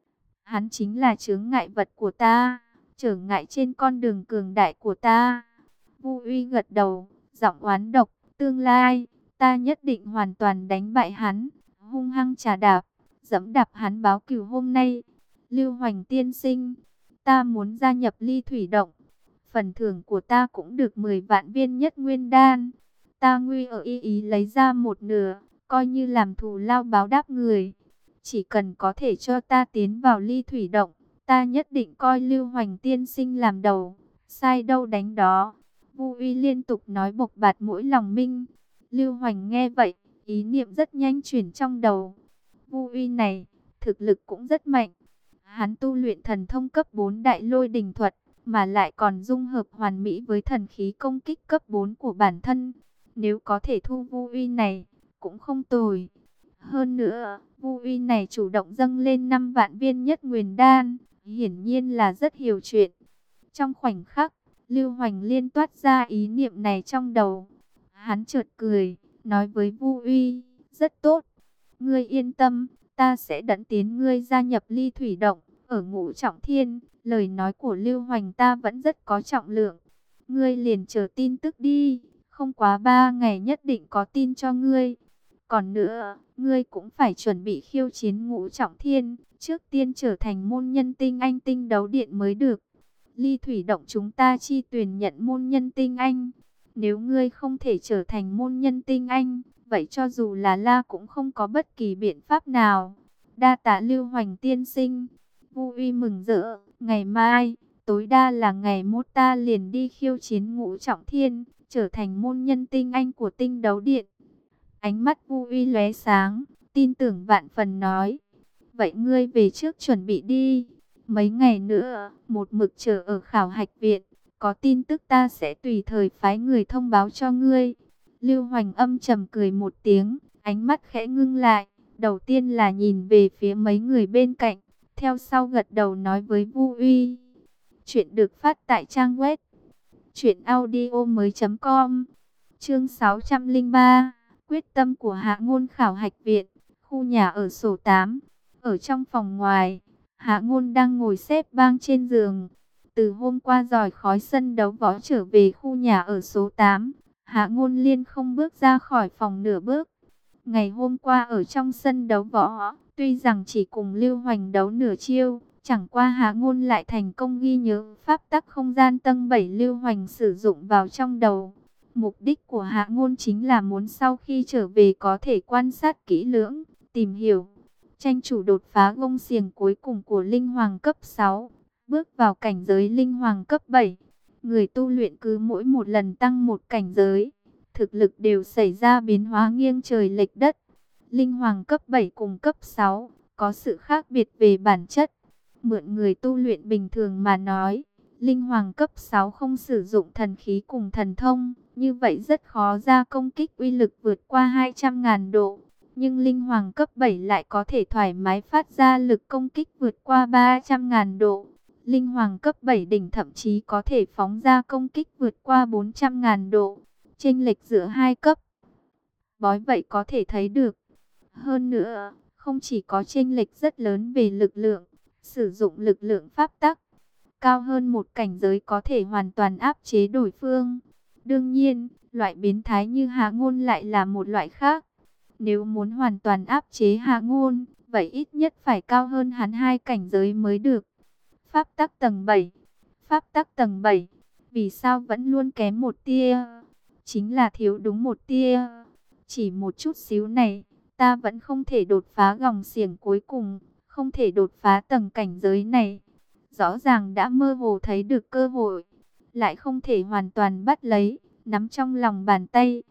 [SPEAKER 1] Hắn chính là chướng ngại vật của ta, trở ngại trên con đường cường đại của ta. Vu Uy gật đầu, giọng oán độc, tương lai, ta nhất định hoàn toàn đánh bại hắn, hung hăng trà đạp, dẫm đạp hắn báo cừu hôm nay. Lưu Hoành tiên sinh, ta muốn gia nhập Ly Thủy Động. Phần thưởng của ta cũng được 10 vạn viên nhất nguyên đan. Ta nguy ở ý lấy ra một nửa, coi như làm thù lao báo đáp người. Chỉ cần có thể cho ta tiến vào Ly Thủy Động, ta nhất định coi Lưu Hoành tiên sinh làm đầu, sai đâu đánh đó. Vu Uy liên tục nói bộc bạt mỗi lòng minh. Lưu Hoành nghe vậy, ý niệm rất nhanh chuyển trong đầu. Vu Uy này, thực lực cũng rất mạnh. Hắn tu luyện thần thông cấp 4 đại lôi đình thuật, mà lại còn dung hợp hoàn mỹ với thần khí công kích cấp 4 của bản thân. Nếu có thể thu Vu Uy này, cũng không tồi. Hơn nữa, Vu Uy này chủ động dâng lên 5 vạn viên nhất nguyên đan, hiển nhiên là rất hiểu chuyện. Trong khoảnh khắc, Lưu Hoành liên toát ra ý niệm này trong đầu. Hắn chợt cười, nói với Vu Uy, rất tốt. Ngươi yên tâm, ta sẽ dẫn tiến ngươi gia nhập Ly Thủy Động, ở Ngũ Trọng Thiên. Lời nói của Lưu Hoành ta vẫn rất có trọng lượng. Ngươi liền chờ tin tức đi, không quá 3 ngày nhất định có tin cho ngươi. Còn nữa, ngươi cũng phải chuẩn bị khiêu chiến Ngũ Trọng Thiên, trước tiên trở thành môn nhân tinh anh tinh đấu điện mới được. Ly Thủy Động chúng ta chi tuyển nhận môn nhân tinh anh. Nếu ngươi không thể trở thành môn nhân tinh anh, vậy cho dù là La cũng không có bất kỳ biện pháp nào. Đa tạ Lưu Hoành tiên sinh. Vu Uy mừng rỡ, ngày mai, tối đa là ngày mốt ta liền đi khiêu chiến Ngũ Trọng Thiên, trở thành môn nhân tinh anh của tinh đấu điện. Ánh mắt Vu Uy lóe sáng, tin tưởng vạn phần nói. Vậy ngươi về trước chuẩn bị đi. Mấy ngày nữa, một mực chờ ở khảo hạch viện. Có tin tức ta sẽ tùy thời phái người thông báo cho ngươi. Lưu Hoành âm trầm cười một tiếng, ánh mắt khẽ ngưng lại. Đầu tiên là nhìn về phía mấy người bên cạnh, theo sau gật đầu nói với Vu Uy. Chuyện được phát tại trang web truyệnaudiomoi.com. Chương 603. Quyết tâm của Hạ Ngôn khảo hạch viện. Khu nhà ở sổ 8. Ở trong phòng ngoài, Hạ Ngôn đang ngồi xếp bang trên giường. Từ hôm qua dòi khói sân đấu võ trở về khu nhà ở số 8, Hạ Ngôn Liên không bước ra khỏi phòng nửa bước. Ngày hôm qua ở trong sân đấu võ, tuy rằng chỉ cùng Lưu Hoành đấu nửa chiêu, chẳng qua Hạ Ngôn lại thành công ghi nhớ pháp tắc không gian tầng 7 Lưu Hoành sử dụng vào trong đầu. Mục đích của Hạ Ngôn chính là muốn sau khi trở về có thể quan sát kỹ lưỡng, tìm hiểu, tranh thủ đột phá gông xiềng cuối cùng của Linh Hoàng cấp 6, bước vào cảnh giới Linh Hoàng cấp 7. Người tu luyện cứ mỗi một lần tăng một cảnh giới, thực lực đều xảy ra biến hóa nghiêng trời lệch đất. Linh Hoàng cấp 7 cùng cấp 6 có sự khác biệt về bản chất. Mượn người tu luyện bình thường mà nói, Linh Hoàng cấp 6 không sử dụng thần khí cùng thần thông, như vậy rất khó ra công kích uy lực vượt qua 200.000 độ. Nhưng Linh Hoàng cấp 7 lại có thể thoải mái phát ra lực công kích vượt qua 300.000 độ. Linh Hoàng cấp 7 đỉnh thậm chí có thể phóng ra công kích vượt qua 400.000 độ. Chênh lệch giữa hai cấp bói vậy có thể thấy được. Hơn nữa, không chỉ có chênh lệch rất lớn về lực lượng, sử dụng lực lượng pháp tắc, cao hơn một cảnh giới có thể hoàn toàn áp chế đối phương. Đương nhiên, loại biến thái như Hạ Ngôn lại là một loại khác. Nếu muốn hoàn toàn áp chế Hạ Ngôn, vậy ít nhất phải cao hơn hắn 2 cảnh giới mới được. Pháp tắc tầng 7. Pháp tắc tầng 7. Vì sao vẫn luôn kém một tia? Chính là thiếu đúng một tia. Chỉ một chút xíu này, ta vẫn không thể đột phá gòng xiềng cuối cùng, không thể đột phá tầng cảnh giới này. Rõ ràng đã mơ hồ thấy được cơ hội, lại không thể hoàn toàn bắt lấy, nắm trong lòng bàn tay.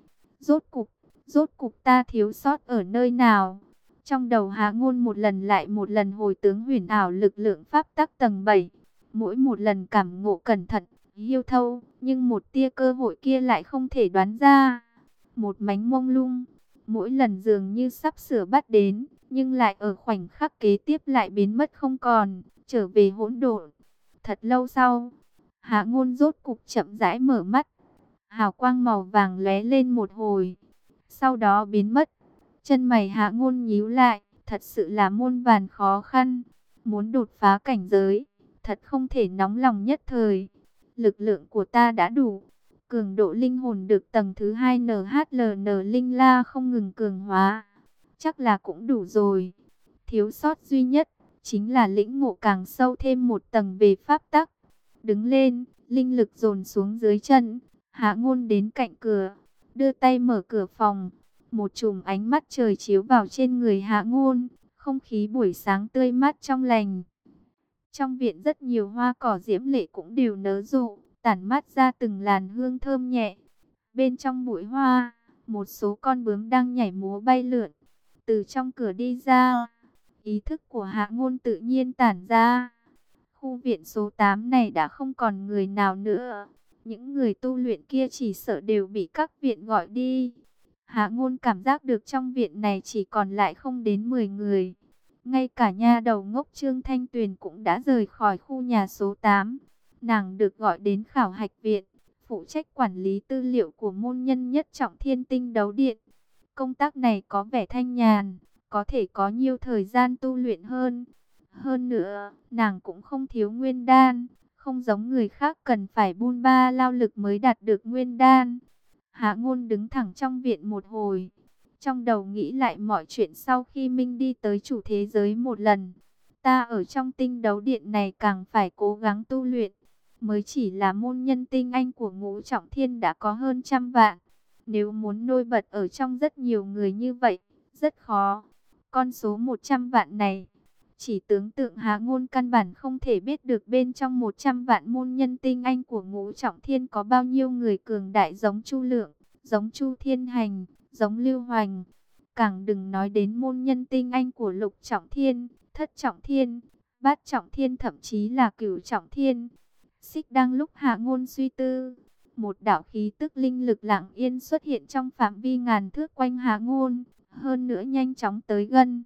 [SPEAKER 1] Rốt cục ta thiếu sót ở nơi nào? Trong đầu Hạ Ngôn một lần lại một lần hồi tưởng huyền ảo lực lượng pháp tắc tầng 7. Mỗi một lần cảm ngộ cẩn thận, hiêu thâu, nhưng một tia cơ hội kia lại không thể đoán ra. Một mánh mông lung, mỗi lần dường như sắp sửa bắt đến, nhưng lại ở khoảnh khắc kế tiếp lại biến mất không còn, trở về hỗn độn. Thật lâu sau, Hạ Ngôn rốt cục chậm rãi mở mắt. Hào quang màu vàng lóe lên một hồi, sau đó biến mất. Chân mày Hạ Ngôn nhíu lại, thật sự là muôn vàn khó khăn. Muốn đột phá cảnh giới, thật không thể nóng lòng nhất thời. Lực lượng của ta đã đủ. Cường độ linh hồn được tầng thứ 2 NHLN Linh La không ngừng cường hóa. Chắc là cũng đủ rồi. Thiếu sót duy nhất, chính là lĩnh ngộ càng sâu thêm một tầng về pháp tắc. Đứng lên, linh lực dồn xuống dưới chân. Hạ Ngôn đến cạnh cửa, đưa tay mở cửa phòng. Một chùm ánh mắt trời chiếu vào trên người Hạ Ngôn, không khí buổi sáng tươi mát trong lành. Trong viện rất nhiều hoa cỏ diễm lệ cũng đều nở rộ, tản mát ra từng làn hương thơm nhẹ. Bên trong bụi hoa, một số con bướm đang nhảy múa bay lượn. Từ trong cửa đi ra, ý thức của Hạ Ngôn tự nhiên tản ra. Khu viện số 8 này đã không còn người nào nữa. Những người tu luyện kia chỉ sợ đều bị các viện gọi đi. Hạ Ngôn cảm giác được trong viện này chỉ còn lại không đến 10 người. Ngay cả nha đầu ngốc Trương Thanh Tuyền cũng đã rời khỏi khu nhà số 8. Nàng được gọi đến khảo hạch viện, phụ trách quản lý tư liệu của môn nhân nhất trọng Thiên Tinh Đấu Điện. Công tác này có vẻ thanh nhàn, có thể có nhiều thời gian tu luyện hơn. Hơn nữa, nàng cũng không thiếu nguyên đan, không giống người khác cần phải bôn ba lao lực mới đạt được nguyên đan. Hạ Ngôn đứng thẳng trong viện một hồi, trong đầu nghĩ lại mọi chuyện sau khi Minh đi tới chủ thế giới một lần. Ta ở trong tinh đấu điện này càng phải cố gắng tu luyện. Mới chỉ là môn nhân tinh anh của Ngũ Trọng Thiên đã có hơn 100 vạn. Nếu muốn nổi bật ở trong rất nhiều người như vậy, rất khó. Con số 100 vạn này, chỉ tưởng tượng Hạ Ngôn căn bản không thể biết được bên trong 100 vạn môn nhân tinh anh của Ngũ Trọng Thiên có bao nhiêu người cường đại giống Chu Lượng, giống Chu Thiên Hành, giống Lưu Hoành. Càng đừng nói đến môn nhân tinh anh của Lục Trọng Thiên, Thất Trọng Thiên, Bát Trọng Thiên, thậm chí là Cửu Trọng Thiên. Xích đang lúc Hạ Ngôn suy tư, một đạo khí tức linh lực lặng yên xuất hiện trong phạm vi ngàn thước quanh Hạ Ngôn, hơn nữa nhanh chóng tới gần.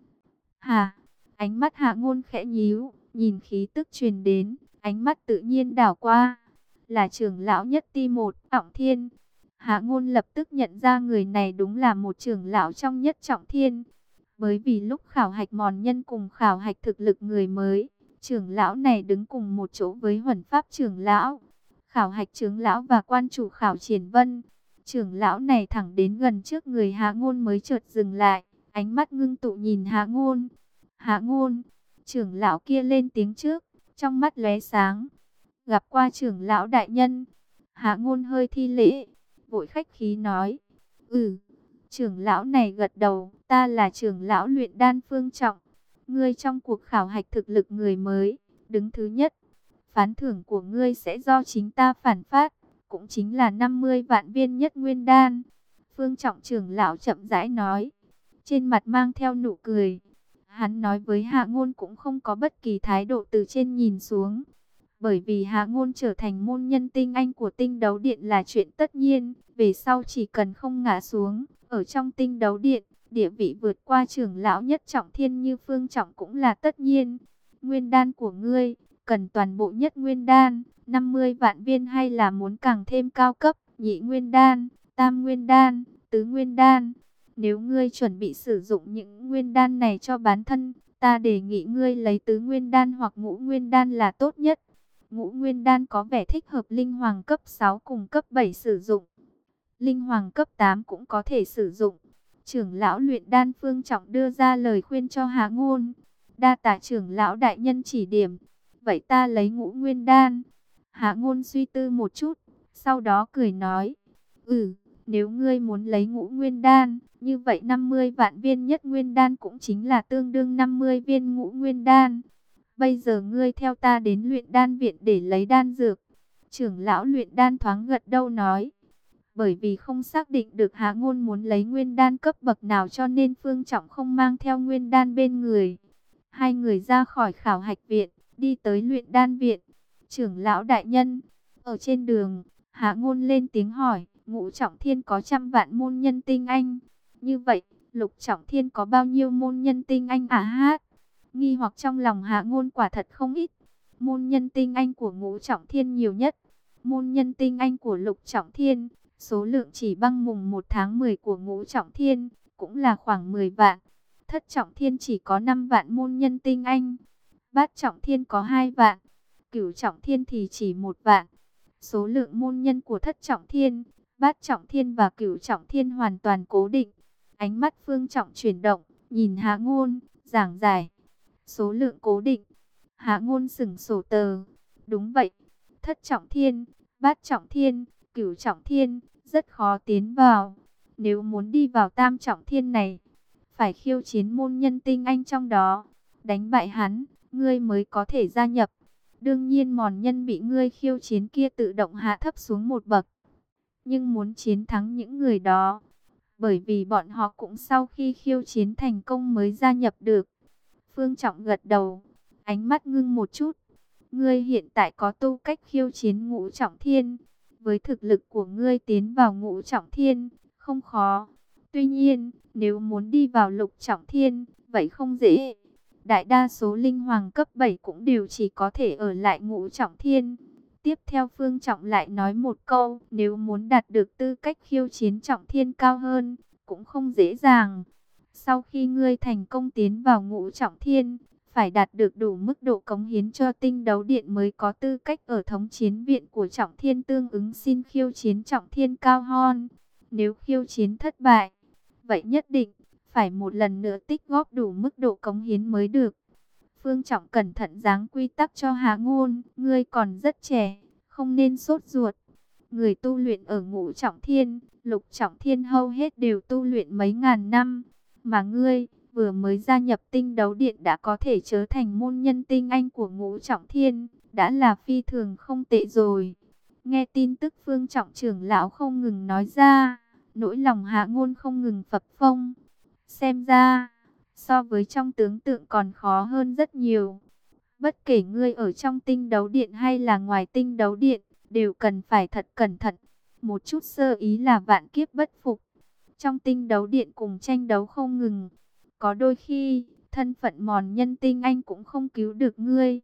[SPEAKER 1] Hà, ánh mắt Hạ Ngôn khẽ nhíu, nhìn khí tức truyền đến, ánh mắt tự nhiên đảo qua, là trưởng lão nhất ti 1 Trọng Thiên. Hạ Ngôn lập tức nhận ra người này đúng là một trưởng lão trong nhất Trọng Thiên. Bởi vì lúc khảo hạch mòn nhân cùng khảo hạch thực lực người mới, trưởng lão này đứng cùng một chỗ với Huẩn Pháp trưởng lão, khảo hạch trưởng lão và quan chủ khảo Triển Vân. Trưởng lão này thẳng đến gần trước người Hạ Ngôn mới chợt dừng lại, ánh mắt ngưng tụ nhìn Hạ Ngôn. Hạ Ngôn, trưởng lão kia lên tiếng trước, trong mắt lóe sáng. Gặp qua trưởng lão đại nhân. Hạ Ngôn hơi thi lễ, vội khách khí nói. Trưởng lão này gật đầu, ta là trưởng lão luyện đan Phương Trọng. Ngươi trong cuộc khảo hạch thực lực người mới, đứng thứ nhất. Phán thưởng của ngươi sẽ do chính ta phản phát, cũng chính là 50 vạn viên nhất nguyên đan. Phương Trọng trưởng lão chậm rãi nói, trên mặt mang theo nụ cười. Hắn nói với Hạ Ngôn cũng không có bất kỳ thái độ từ trên nhìn xuống. Bởi vì Hạ Ngôn trở thành môn nhân tinh anh của tinh đấu điện là chuyện tất nhiên. Về sau chỉ cần không ngã xuống, ở trong tinh đấu điện, địa vị vượt qua trưởng lão nhất trọng thiên như Phương Trọng cũng là tất nhiên. Nguyên đan của ngươi, cần toàn bộ nhất nguyên đan, 50 vạn viên hay là muốn càng thêm cao cấp, nhị nguyên đan, tam nguyên đan, tứ nguyên đan. Nếu ngươi chuẩn bị sử dụng những nguyên đan này cho bản thân, ta đề nghị ngươi lấy tứ nguyên đan hoặc ngũ nguyên đan là tốt nhất. Ngũ nguyên đan có vẻ thích hợp linh hoàng cấp 6 cùng cấp 7 sử dụng. Linh hoàng cấp 8 cũng có thể sử dụng. Trưởng lão luyện đan Phương Trọng đưa ra lời khuyên cho Hạ Ngôn. Đa tạ trưởng lão đại nhân chỉ điểm. Vậy ta lấy ngũ nguyên đan. Hạ Ngôn suy tư một chút, sau đó cười nói. Nếu ngươi muốn lấy ngũ nguyên đan, như vậy 50 vạn viên nhất nguyên đan cũng chính là tương đương 50 viên ngũ nguyên đan. Bây giờ ngươi theo ta đến luyện đan viện để lấy đan dược. Trưởng lão luyện đan thoáng gật đầu nói. Bởi vì không xác định được Hạ Ngôn muốn lấy nguyên đan cấp bậc nào cho nên Phương Trọng không mang theo nguyên đan bên người. Hai người ra khỏi khảo hạch viện, đi tới luyện đan viện. Trưởng lão đại nhân, ở trên đường, Hạ Ngôn lên tiếng hỏi, Ngũ Trọng Thiên có 100 vạn môn nhân tinh anh. Như vậy, Lục Trọng Thiên có bao nhiêu môn nhân tinh anh hát? Nghi hoặc trong lòng Hạ Ngôn quả thật không ít. Môn nhân tinh anh của Ngũ Trọng Thiên nhiều nhất. Môn nhân tinh anh của Lục Trọng Thiên, số lượng chỉ bằng mùng 1 tháng 10 của Ngũ Trọng Thiên, cũng là khoảng 10 vạn. Thất Trọng Thiên chỉ có 5 vạn môn nhân tinh anh. Bát Trọng Thiên có 2 vạn. Cửu Trọng Thiên thì chỉ 1 vạn. Số lượng môn nhân của Thất Trọng Thiên, Bát Trọng Thiên và Cửu Trọng Thiên hoàn toàn cố định. Ánh mắt Phương Trọng chuyển động, nhìn Hạ Ngôn, giảng giải. Số lượng cố định. Hạ Ngôn sững sổ tờ. Đúng vậy. Thất Trọng Thiên, Bát Trọng Thiên, Cửu Trọng Thiên rất khó tiến vào. Nếu muốn đi vào Tam Trọng Thiên này, phải khiêu chiến môn nhân tinh anh trong đó. Đánh bại hắn, ngươi mới có thể gia nhập. Đương nhiên mòn nhân bị ngươi khiêu chiến kia tự động hạ thấp xuống một bậc. Nhưng muốn chiến thắng những người đó, bởi vì bọn họ cũng sau khi khiêu chiến thành công mới gia nhập được. Phương Trọng gật đầu, ánh mắt ngưng một chút. Ngươi hiện tại có tư cách khiêu chiến Ngũ Trọng Thiên. Với thực lực của ngươi tiến vào Ngũ Trọng Thiên, không khó. Tuy nhiên, nếu muốn đi vào Lục Trọng Thiên, vậy không dễ. Đại đa số linh hoàng cấp 7 cũng đều chỉ có thể ở lại Ngũ Trọng Thiên. Tiếp theo Phương Trọng lại nói một câu, nếu muốn đạt được tư cách khiêu chiến Trọng Thiên cao hơn, cũng không dễ dàng. Sau khi ngươi thành công tiến vào Ngũ Trọng Thiên, phải đạt được đủ mức độ cống hiến cho tinh đấu điện mới có tư cách ở thống chiến viện của Trọng Thiên tương ứng xin khiêu chiến Trọng Thiên cao hơn. Nếu khiêu chiến thất bại, vậy nhất định phải một lần nữa tích góp đủ mức độ cống hiến mới được. Phương Trọng cẩn thận giáng quy tắc cho Hạ Ngôn, ngươi còn rất trẻ, không nên sốt ruột. Người tu luyện ở Ngũ Trọng Thiên, Lục Trọng Thiên hầu hết đều tu luyện mấy ngàn năm, mà ngươi vừa mới gia nhập tinh đấu điện đã có thể trở thành môn nhân tinh anh của Ngũ Trọng Thiên, đã là phi thường không tệ rồi. Nghe tin tức Phương Trọng trưởng lão không ngừng nói ra, nỗi lòng Hạ Ngôn không ngừng phập phồng. Xem ra, so với trong tưởng tượng còn khó hơn rất nhiều. Bất kể ngươi ở trong tinh đấu điện hay là ngoài tinh đấu điện, đều cần phải thật cẩn thận. Một chút sơ ý là vạn kiếp bất phục. Trong tinh đấu điện cùng tranh đấu không ngừng. Có đôi khi, thân phận mòn nhân tinh anh cũng không cứu được ngươi.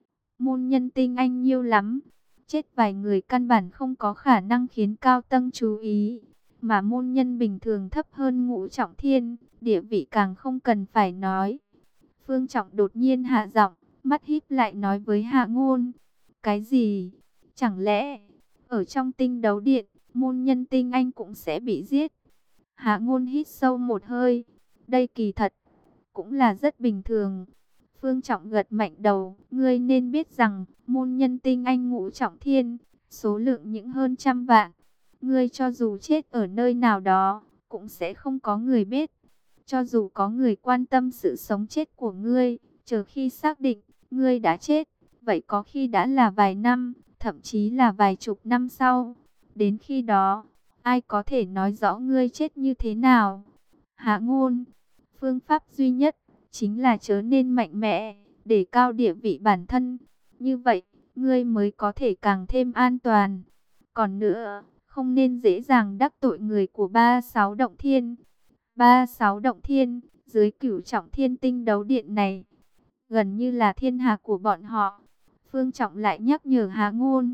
[SPEAKER 1] Môn nhân tinh anh nhiều lắm. Chết vài người căn bản không có khả năng khiến cao tầng chú ý. Mà môn nhân bình thường thấp hơn Ngũ Trọng Thiên, địa vị càng không cần phải nói. Phương Trọng đột nhiên hạ giọng, mắt híp lại nói với Hạ Ngôn. Cái gì? Chẳng lẽ, ở trong tinh đấu điện, môn nhân tinh anh cũng sẽ bị giết. Hạ Ngôn hít sâu một hơi. Đây kỳ thật cũng là rất bình thường. Phương Trọng gật mạnh đầu. Ngươi nên biết rằng môn nhân tinh anh ngũ trọng thiên, số lượng những hơn trăm vạn. Ngươi cho dù chết ở nơi nào đó, cũng sẽ không có người biết. Cho dù có người quan tâm sự sống chết của ngươi, chờ khi xác định ngươi đã chết, vậy có khi đã là vài năm, thậm chí là vài chục năm sau. Đến khi đó, ai có thể nói rõ ngươi chết như thế nào? Hạ Ngôn, phương pháp duy nhất chính là trở nên mạnh mẽ, để cao địa vị bản thân. Như vậy, ngươi mới có thể càng thêm an toàn. Còn nữa, không nên dễ dàng đắc tội người của 36 động thiên. 36 động thiên, dưới cửu trọng thiên tinh đấu điện này, gần như là thiên hạ của bọn họ. Phương Trọng lại nhắc nhở Hạ Ngôn.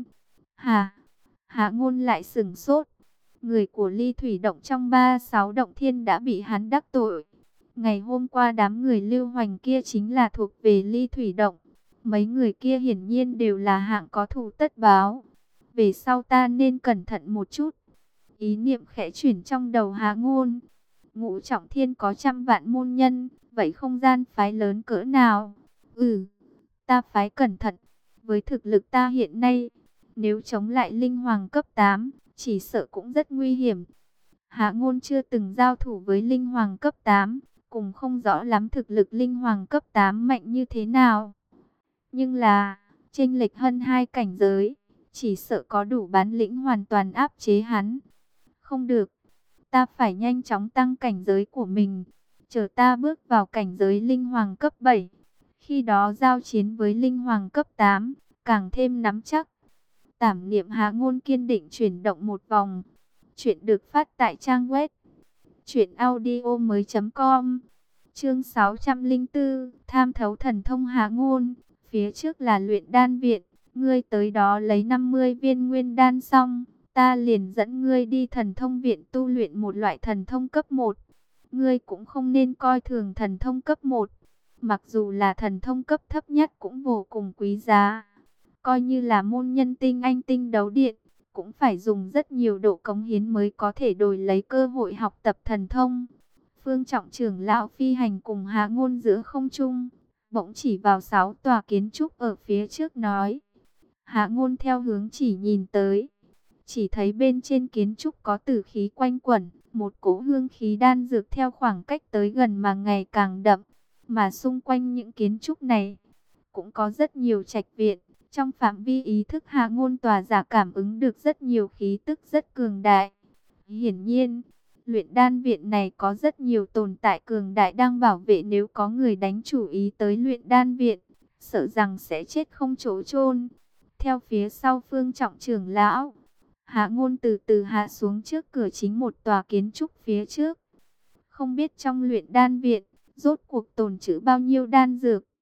[SPEAKER 1] Hạ Ngôn lại sửng sốt. Người của Ly Thủy động trong 36 động thiên đã bị hắn đắc tội. Ngày hôm qua đám người Lưu Hoành kia chính là thuộc về Ly Thủy động. Mấy người kia hiển nhiên đều là hạng có thù tất báo. Về sau ta nên cẩn thận một chút. Ý niệm khẽ chuyển trong đầu Hạ Ngôn. Ngũ trọng thiên có trăm vạn môn nhân, vậy không gian phái lớn cỡ nào? Ta phái cẩn thận. Với thực lực ta hiện nay, nếu chống lại linh hoàng cấp 8, chỉ sợ cũng rất nguy hiểm. Hạ Ngôn chưa từng giao thủ với linh hoàng cấp 8, cùng không rõ lắm thực lực linh hoàng cấp 8 mạnh như thế nào. Nhưng là, chênh lệch hơn 2 cảnh giới, chỉ sợ có đủ bản lĩnh hoàn toàn áp chế hắn. Không được, ta phải nhanh chóng tăng cảnh giới của mình, chờ ta bước vào cảnh giới linh hoàng cấp 7. Khi đó giao chiến với linh hoàng cấp 8, càng thêm nắm chắc. Tảm niệm Hạ Ngôn kiên định chuyển động một vòng. Chuyện được phát tại trang web truyệnaudiomoi.com. Chương 604, tham thấu thần thông Hạ Ngôn. Phía trước là luyện đan viện, ngươi tới đó lấy 50 viên nguyên đan xong, ta liền dẫn ngươi đi thần thông viện tu luyện một loại thần thông cấp 1. Ngươi cũng không nên coi thường thần thông cấp 1. Mặc dù là thần thông cấp thấp nhất cũng vô cùng quý giá. Coi như là môn nhân tinh anh tinh đấu điện, cũng phải dùng rất nhiều độ cống hiến mới có thể đổi lấy cơ hội học tập thần thông. Phương Trọng trưởng lão phi hành cùng Hạ Ngôn giữa không trung, bỗng chỉ vào 6 tòa kiến trúc ở phía trước nói. Hạ Ngôn theo hướng chỉ nhìn tới, chỉ thấy bên trên kiến trúc có tử khí quanh quẩn, một cỗ hương khí đan dược theo khoảng cách tới gần mà ngày càng đậm. Mà xung quanh những kiến trúc này, cũng có rất nhiều trạch viện. Trong phạm vi ý thức Hạ Ngôn tỏa ra cảm ứng được rất nhiều khí tức rất cường đại. Hiển nhiên, luyện đan viện này có rất nhiều tồn tại cường đại đang bảo vệ, nếu có người đánh chủ ý tới luyện đan viện, sợ rằng sẽ chết không chỗ chôn. Theo phía sau Phương Trọng trưởng lão, Hạ Ngôn từ từ hạ xuống trước cửa chính một tòa kiến trúc phía trước. Không biết trong luyện đan viện, rốt cuộc tồn trữ bao nhiêu đan dược.